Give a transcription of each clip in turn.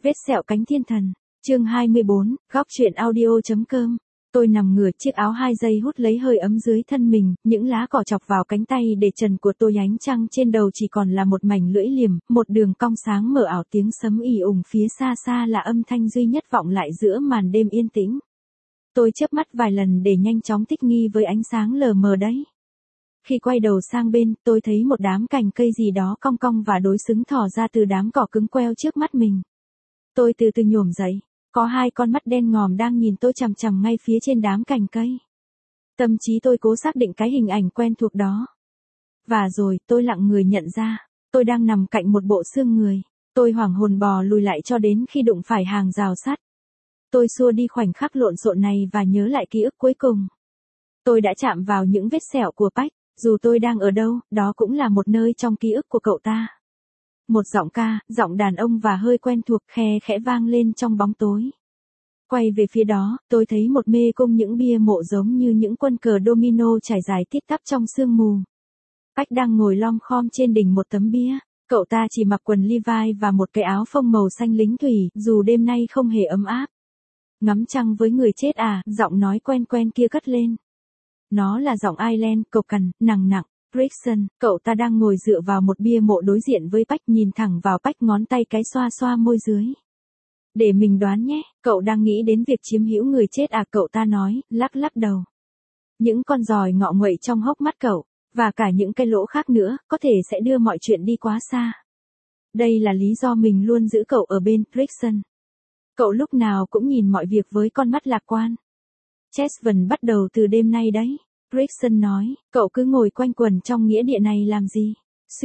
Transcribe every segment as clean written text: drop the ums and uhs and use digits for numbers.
Vết sẹo cánh thiên thần. Chương 24, góc truyện audio.com. Tôi nằm ngửa, chiếc áo 2 giây hút lấy hơi ấm dưới thân mình, những lá cỏ chọc vào cánh tay để trần của tôi, ánh trăng trên đầu chỉ còn là một mảnh lưỡi liềm, một đường cong sáng mở ảo, tiếng sấm ì ùng phía xa xa là âm thanh duy nhất vọng lại giữa màn đêm yên tĩnh. Tôi chớp mắt vài lần để nhanh chóng thích nghi với ánh sáng lờ mờ đấy. Khi quay đầu sang bên, tôi thấy một đám cành cây gì đó cong cong và đối xứng thò ra từ đám cỏ cứng queo trước mắt mình. Tôi từ từ nhổm dậy, có hai con mắt đen ngòm đang nhìn tôi chằm chằm ngay phía trên đám cành cây. Tâm trí tôi cố xác định cái hình ảnh quen thuộc đó. Và rồi, tôi lặng người nhận ra, tôi đang nằm cạnh một bộ xương người. Tôi hoảng hồn bò lùi lại cho đến khi đụng phải hàng rào sắt. Tôi xua đi khoảnh khắc lộn xộn này và nhớ lại ký ức cuối cùng. Tôi đã chạm vào những vết sẹo của Pách, dù tôi đang ở đâu, đó cũng là một nơi trong ký ức của cậu ta. Một giọng ca, giọng đàn ông và hơi quen thuộc khe khẽ vang lên trong bóng tối. Quay về phía đó, tôi thấy một mê cung những bia mộ giống như những quân cờ domino trải dài tít tắp trong sương mù. Pách đang ngồi lom khom trên đỉnh một tấm bia, cậu ta chỉ mặc quần Levi và một cái áo phông màu xanh lính thủy, dù đêm nay không hề ấm áp. Ngắm trăng với người chết à, giọng nói quen quen kia cất lên. Nó là giọng Ireland, cộc cằn, nặng nặng. Gregson, cậu ta đang ngồi dựa vào một bia mộ đối diện với Pách, nhìn thẳng vào Pách, ngón tay cái xoa xoa môi dưới. Để mình đoán nhé, cậu đang nghĩ đến việc chiếm hữu người chết à, cậu ta nói, lắc lắc đầu. Những con giòi ngọ nguậy trong hốc mắt cậu, và cả những cái lỗ khác nữa, có thể sẽ đưa mọi chuyện đi quá xa. Đây là lý do mình luôn giữ cậu ở bên, Gregson. Cậu lúc nào cũng nhìn mọi việc với con mắt lạc quan. Chesven bắt đầu từ đêm nay đấy. Gregson nói, cậu cứ ngồi quanh quẩn trong nghĩa địa này làm gì?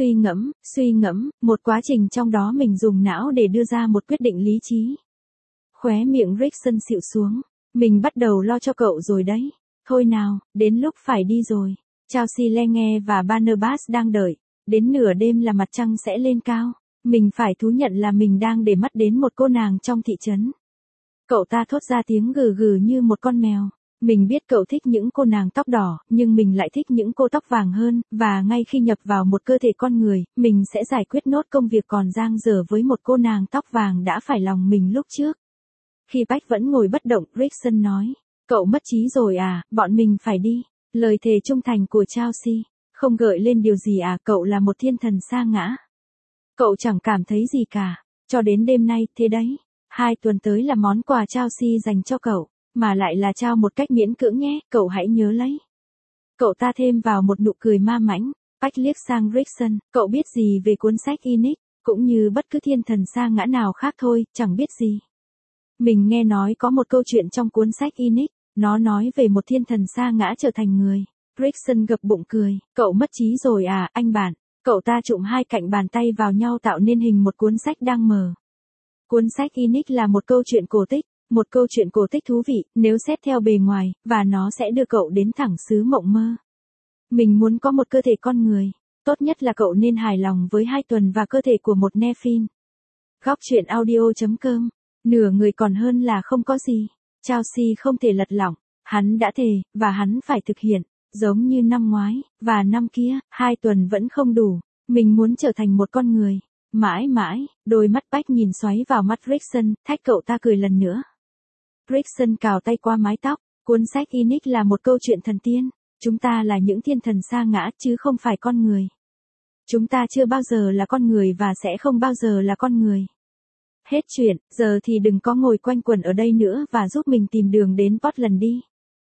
Suy ngẫm, một quá trình trong đó mình dùng não để đưa ra một quyết định lý trí. Khóe miệng Gregson xịu xuống, mình bắt đầu lo cho cậu rồi đấy. Thôi nào, đến lúc phải đi rồi. Chelsea Lenge và Barnabas đang đợi, đến nửa đêm là mặt trăng sẽ lên cao. Mình phải thú nhận là mình đang để mắt đến một cô nàng trong thị trấn. Cậu ta thốt ra tiếng gừ gừ như một con mèo. Mình biết cậu thích những cô nàng tóc đỏ, nhưng mình lại thích những cô tóc vàng hơn, và ngay khi nhập vào một cơ thể con người, mình sẽ giải quyết nốt công việc còn dang dở với một cô nàng tóc vàng đã phải lòng mình lúc trước. Khi Pách vẫn ngồi bất động, Gregson nói, cậu mất trí rồi à, bọn mình phải đi. Lời thề trung thành của Chelsea, không gợi lên điều gì à, cậu là một thiên thần sa ngã. Cậu chẳng cảm thấy gì cả, cho đến đêm nay, thế đấy. 2 tuần tới là món quà Chelsea dành cho cậu. Mà lại là trao một cách miễn cưỡng nhé, cậu hãy nhớ lấy. Cậu ta thêm vào một nụ cười ma mãnh. Pách liếc sang Gregson, cậu biết gì về cuốn sách Inic, cũng như bất cứ thiên thần sa ngã nào khác thôi, chẳng biết gì. Mình nghe nói có một câu chuyện trong cuốn sách Inic, nó nói về một thiên thần sa ngã trở thành người. Gregson gập bụng cười, cậu mất trí rồi à, anh bạn. Cậu ta trụm hai cạnh bàn tay vào nhau tạo nên hình một cuốn sách đang mở. Cuốn sách Inic là một câu chuyện cổ tích. Một câu chuyện cổ tích thú vị, nếu xét theo bề ngoài, và nó sẽ đưa cậu đến thẳng xứ mộng mơ. Mình muốn có một cơ thể con người. Tốt nhất là cậu nên hài lòng với 2 tuần và cơ thể của một Nephin. Góc truyện audio.com. Nửa người còn hơn là không có gì. Chelsea không thể lật lỏng. Hắn đã thề, và hắn phải thực hiện. Giống như năm ngoái, và năm kia, 2 tuần vẫn không đủ. Mình muốn trở thành một con người. Mãi mãi, đôi mắt Pách nhìn xoáy vào mắt Gregson, thách cậu ta cười lần nữa. Gregson cào tay qua mái tóc, cuốn sách Inic là một câu chuyện thần tiên, chúng ta là những thiên thần sa ngã chứ không phải con người. Chúng ta chưa bao giờ là con người và sẽ không bao giờ là con người. Hết chuyện, giờ thì đừng có ngồi quanh quẩn ở đây nữa và giúp mình tìm đường đến Portland đi.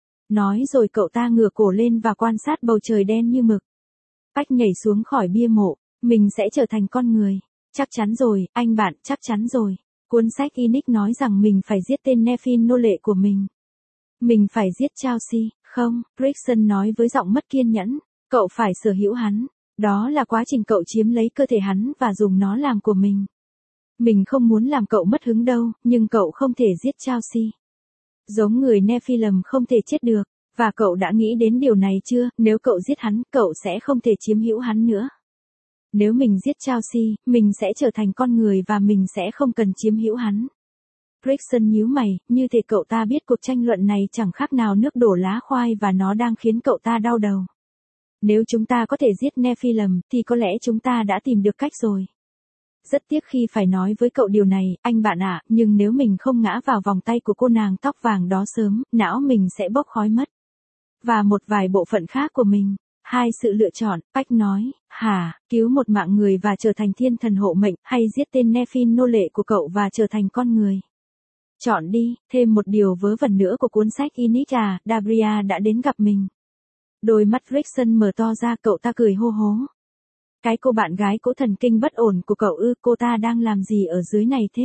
Nói rồi cậu ta ngửa cổ lên và quan sát bầu trời đen như mực. Pách nhảy xuống khỏi bia mộ, mình sẽ trở thành con người. Chắc chắn rồi, anh bạn, chắc chắn rồi. Cuốn sách Inic nói rằng mình phải giết tên Nephin nô lệ của mình. Mình phải giết Chelsea, không, Gregson nói với giọng mất kiên nhẫn. Cậu phải sở hữu hắn. Đó là quá trình cậu chiếm lấy cơ thể hắn và dùng nó làm của mình. Mình không muốn làm cậu mất hứng đâu, nhưng cậu không thể giết Chelsea. Giống người Nephilim không thể chết được, và cậu đã nghĩ đến điều này chưa, nếu cậu giết hắn, cậu sẽ không thể chiếm hữu hắn nữa. Nếu mình giết Chelsea, mình sẽ trở thành con người và mình sẽ không cần chiếm hữu hắn. Gregson nhíu mày, như thể cậu ta biết cuộc tranh luận này chẳng khác nào nước đổ lá khoai và nó đang khiến cậu ta đau đầu. Nếu chúng ta có thể giết Nephilim, thì có lẽ chúng ta đã tìm được cách rồi. Rất tiếc khi phải nói với cậu điều này, anh bạn ạ, nhưng nếu mình không ngã vào vòng tay của cô nàng tóc vàng đó sớm, não mình sẽ bốc khói mất. Và một vài bộ phận khác của mình. Hai sự lựa chọn, Bách nói, hả, cứu một mạng người và trở thành thiên thần hộ mệnh, hay giết tên Nephin nô lệ của cậu và trở thành con người. Chọn đi, thêm một điều vớ vẩn nữa của cuốn sách Inix à, Dabria đã đến gặp mình. Đôi mắt Rickson mở to ra, cậu ta cười hô hố. Cái cô bạn gái cỗ thần kinh bất ổn của cậu ư, cô ta đang làm gì ở dưới này thế?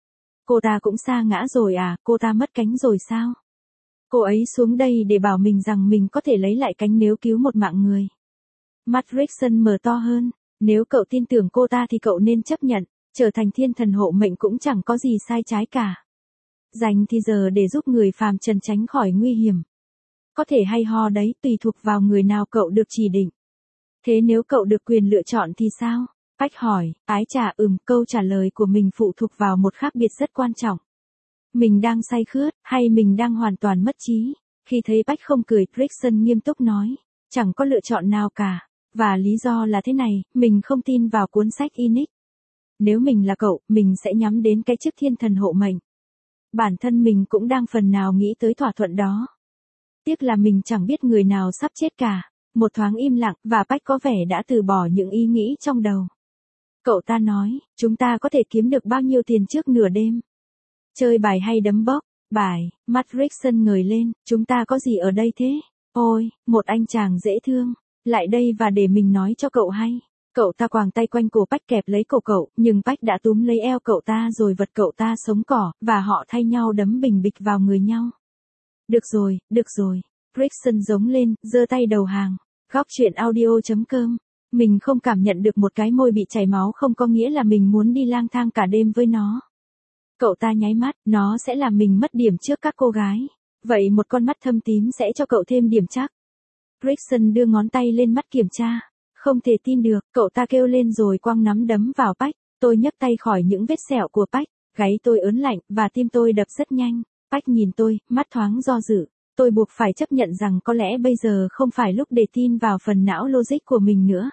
Cô ta cũng sa ngã rồi à, cô ta mất cánh rồi sao? Cô ấy xuống đây để bảo mình rằng mình có thể lấy lại cánh nếu cứu một mạng người. Mắt Rickson mở to hơn, nếu cậu tin tưởng cô ta thì cậu nên chấp nhận, trở thành thiên thần hộ mệnh cũng chẳng có gì sai trái cả. Dành thì giờ để giúp người phàm trần tránh khỏi nguy hiểm. Có thể hay ho đấy, tùy thuộc vào người nào cậu được chỉ định. Thế nếu cậu được quyền lựa chọn thì sao? Bách hỏi, ái chà câu trả lời của mình phụ thuộc vào một khác biệt rất quan trọng. Mình đang say khướt, hay mình đang hoàn toàn mất trí? Khi thấy Bách không cười, Rickson nghiêm túc nói, chẳng có lựa chọn nào cả. Và lý do là thế này, mình không tin vào cuốn sách Inix. Nếu mình là cậu, mình sẽ nhắm đến cái chức thiên thần hộ mệnh. Bản thân mình cũng đang phần nào nghĩ tới thỏa thuận đó. Tiếc là mình chẳng biết người nào sắp chết cả. Một thoáng im lặng, và Bách có vẻ đã từ bỏ những ý nghĩ trong đầu. Cậu ta nói, chúng ta có thể kiếm được bao nhiêu tiền trước nửa đêm? Chơi bài hay đấm bốc? Bài, mắt Rickson ngời lên, chúng ta có gì ở đây thế? Ôi, một anh chàng dễ thương. Lại đây và để mình nói cho cậu hay. Cậu ta quàng tay quanh cổ Bách kẹp lấy cổ cậu, nhưng Bách đã túm lấy eo cậu ta rồi vật cậu ta sống cỏ, và họ thay nhau đấm bình bịch vào người nhau. Được rồi. Rickson giống lên, giơ tay đầu hàng. Góc chuyện audio.com. Mình không cảm nhận được một cái môi bị chảy máu không có nghĩa là mình muốn đi lang thang cả đêm với nó. Cậu ta nháy mắt, nó sẽ làm mình mất điểm trước các cô gái. Vậy một con mắt thâm tím sẽ cho cậu thêm điểm chắc. Rickson đưa ngón tay lên mắt kiểm tra. Không thể tin được, cậu ta kêu lên rồi quăng nắm đấm vào Bách. Tôi nhấc tay khỏi những vết sẹo của Bách. Gáy tôi ớn lạnh, và tim tôi đập rất nhanh. Bách nhìn tôi, mắt thoáng do dự. Tôi buộc phải chấp nhận rằng có lẽ bây giờ không phải lúc để tin vào phần não logic của mình nữa.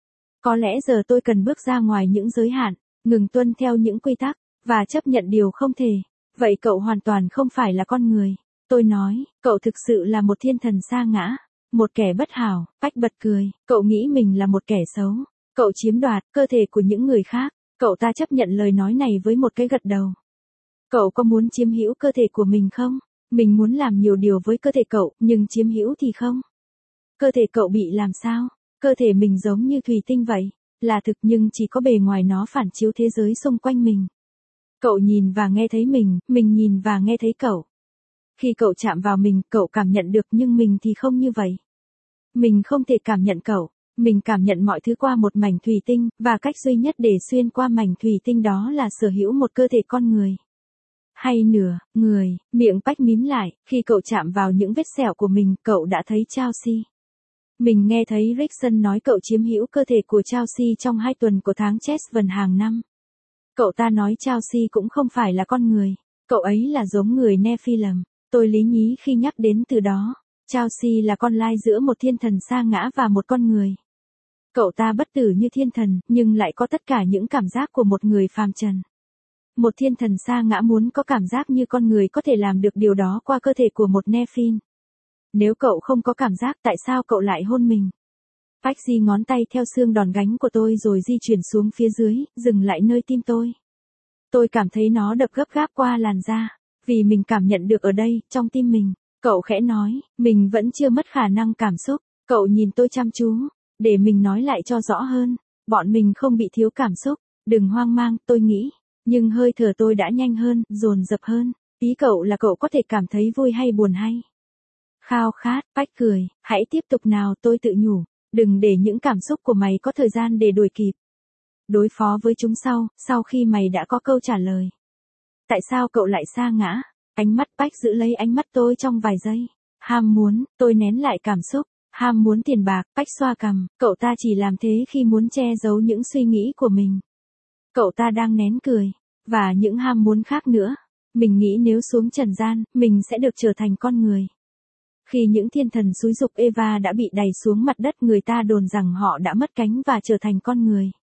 Có lẽ giờ tôi cần bước ra ngoài những giới hạn, ngừng tuân theo những quy tắc, và chấp nhận điều không thể. Vậy cậu hoàn toàn không phải là con người. Tôi nói, cậu thực sự là một thiên thần sa ngã, một kẻ bất hảo. Bách bật cười, cậu nghĩ mình là một kẻ xấu. Cậu chiếm đoạt cơ thể của những người khác. Cậu ta chấp nhận lời nói này với một cái gật đầu. Cậu có muốn chiếm hữu cơ thể của mình không? Mình muốn làm nhiều điều với cơ thể cậu, nhưng chiếm hữu thì không. Cơ thể cậu bị làm sao? Cơ thể mình giống như thủy tinh vậy, là thực nhưng chỉ có bề ngoài nó phản chiếu thế giới xung quanh mình. Cậu nhìn và nghe thấy mình nhìn và nghe thấy cậu. Khi cậu chạm vào mình, cậu cảm nhận được nhưng mình thì không như vậy. Mình không thể cảm nhận cậu, mình cảm nhận mọi thứ qua một mảnh thủy tinh, và cách duy nhất để xuyên qua mảnh thủy tinh đó là sở hữu một cơ thể con người. Hay nửa, người, miệng Bách mím lại, khi cậu chạm vào những vết sẹo của mình, cậu đã thấy Chelsea. Mình nghe thấy Rickson nói cậu chiếm hữu cơ thể của Chelsea trong 2 tuần của tháng Chesven hàng năm. Cậu ta nói Chelsea cũng không phải là con người, cậu ấy là giống người Nephilim. Tôi lý nhí khi nhắc đến từ đó. Chelsea là con lai giữa một thiên thần sa ngã và một con người. Cậu ta bất tử như thiên thần, nhưng lại có tất cả những cảm giác của một người phàm trần. Một thiên thần sa ngã muốn có cảm giác như con người có thể làm được điều đó qua cơ thể của một Nephin. Nếu cậu không có cảm giác, tại sao cậu lại hôn mình? Bách di ngón tay theo xương đòn gánh của tôi rồi di chuyển xuống phía dưới, dừng lại nơi tim tôi. Tôi cảm thấy nó đập gấp gáp qua làn da, vì mình cảm nhận được ở đây, trong tim mình. Cậu khẽ nói, mình vẫn chưa mất khả năng cảm xúc. Cậu nhìn tôi chăm chú, để mình nói lại cho rõ hơn. Bọn mình không bị thiếu cảm xúc, đừng hoang mang, tôi nghĩ. Nhưng hơi thở tôi đã nhanh hơn, dồn dập hơn. Ý cậu là cậu có thể cảm thấy vui hay buồn hay? Khao khát, Bách cười, hãy tiếp tục nào, tôi tự nhủ. Đừng để những cảm xúc của mày có thời gian để đuổi kịp. Đối phó với chúng sau khi mày đã có câu trả lời. Tại sao cậu lại sa ngã? Ánh mắt Bách giữ lấy ánh mắt tôi trong vài giây. Ham muốn, tôi nén lại cảm xúc. Ham muốn tiền bạc, Bách xoa cằm. Cậu ta chỉ làm thế khi muốn che giấu những suy nghĩ của mình. Cậu ta đang nén cười. Và những ham muốn khác nữa. Mình nghĩ nếu xuống trần gian, mình sẽ được trở thành con người. Khi những thiên thần xúi giục Eva đã bị đày xuống mặt đất, người ta đồn rằng họ đã mất cánh và trở thành con người.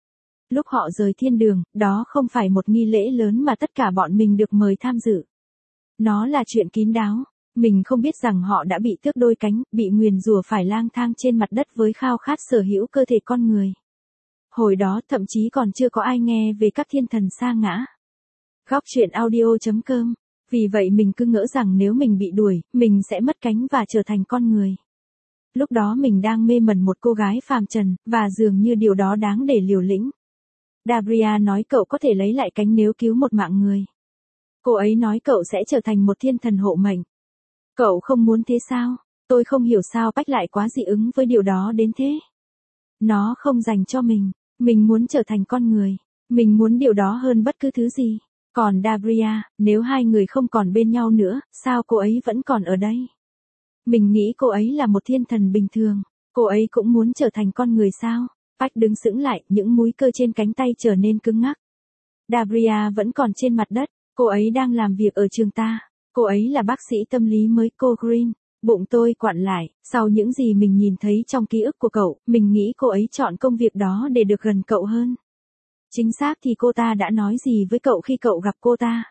Lúc họ rời thiên đường, đó không phải một nghi lễ lớn mà tất cả bọn mình được mời tham dự. Nó là chuyện kín đáo. Mình không biết rằng họ đã bị tước đôi cánh, bị nguyền rủa phải lang thang trên mặt đất với khao khát sở hữu cơ thể con người. Hồi đó thậm chí còn chưa có ai nghe về các thiên thần sa ngã. Góc truyện audio.com. Vì vậy mình cứ ngỡ rằng nếu mình bị đuổi, mình sẽ mất cánh và trở thành con người. Lúc đó mình đang mê mẩn một cô gái phàm trần, và dường như điều đó đáng để liều lĩnh. Dabria nói cậu có thể lấy lại cánh nếu cứu một mạng người. Cô ấy nói cậu sẽ trở thành một thiên thần hộ mệnh. Cậu không muốn thế sao? Tôi không hiểu sao Bách lại quá dị ứng với điều đó đến thế. Nó không dành cho mình muốn trở thành con người. Mình muốn điều đó hơn bất cứ thứ gì. Còn Dabria, nếu hai người không còn bên nhau nữa, sao cô ấy vẫn còn ở đây? Mình nghĩ cô ấy là một thiên thần bình thường. Cô ấy cũng muốn trở thành con người sao? Bách đứng sững lại, những múi cơ trên cánh tay trở nên cứng ngắc. Dabria vẫn còn trên mặt đất. Cô ấy đang làm việc ở trường ta. Cô ấy là bác sĩ tâm lý mới cô Green. Bụng tôi quặn lại, sau những gì mình nhìn thấy trong ký ức của cậu, mình nghĩ cô ấy chọn công việc đó để được gần cậu hơn. Chính xác thì cô ta đã nói gì với cậu khi cậu gặp cô ta?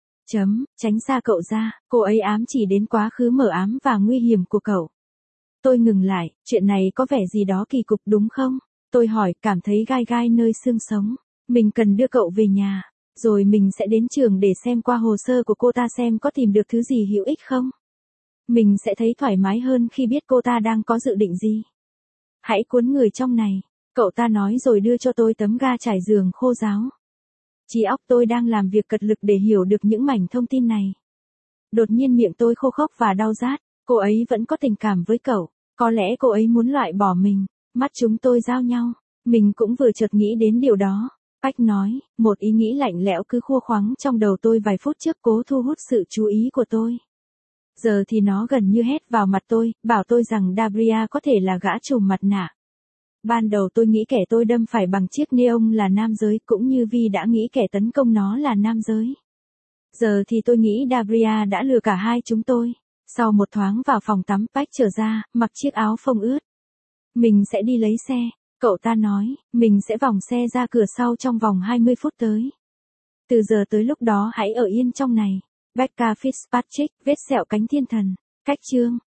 Tránh xa cậu ra, cô ấy ám chỉ đến quá khứ mờ ám và nguy hiểm của cậu. Tôi ngừng lại, chuyện này có vẻ gì đó kỳ cục đúng không? Tôi hỏi, cảm thấy gai gai nơi xương sống. Mình cần đưa cậu về nhà, rồi mình sẽ đến trường để xem qua hồ sơ của cô ta xem có tìm được thứ gì hữu ích không. Mình sẽ thấy thoải mái hơn khi biết cô ta đang có dự định gì. Hãy cuốn người trong này, cậu ta nói rồi đưa cho tôi tấm ga trải giường khô ráo. Trí óc tôi đang làm việc cật lực để hiểu được những mảnh thông tin này. Đột nhiên miệng tôi khô khốc và đau rát. Cô ấy vẫn có tình cảm với cậu. Có lẽ cô ấy muốn loại bỏ mình. Mắt chúng tôi giao nhau. Mình cũng vừa chợt nghĩ đến điều đó. Bách nói, một ý nghĩ lạnh lẽo cứ khua khoắng trong đầu tôi vài phút trước cố thu hút sự chú ý của tôi. Giờ thì nó gần như hét vào mặt tôi, bảo tôi rằng Dabria có thể là gã trùm mặt nạ. Ban đầu tôi nghĩ kẻ tôi đâm phải bằng chiếc neon là nam giới, cũng như Vi đã nghĩ kẻ tấn công nó là nam giới. Giờ thì tôi nghĩ Dabria đã lừa cả hai chúng tôi. Sau một thoáng vào phòng tắm, Bách trở ra, mặc chiếc áo phông ướt. Mình sẽ đi lấy xe, cậu ta nói, mình sẽ vòng xe ra cửa sau trong vòng 20 phút tới. Từ giờ tới lúc đó hãy ở yên trong này. Becca Fitzpatrick, vết sẹo cánh thiên thần. Cách chương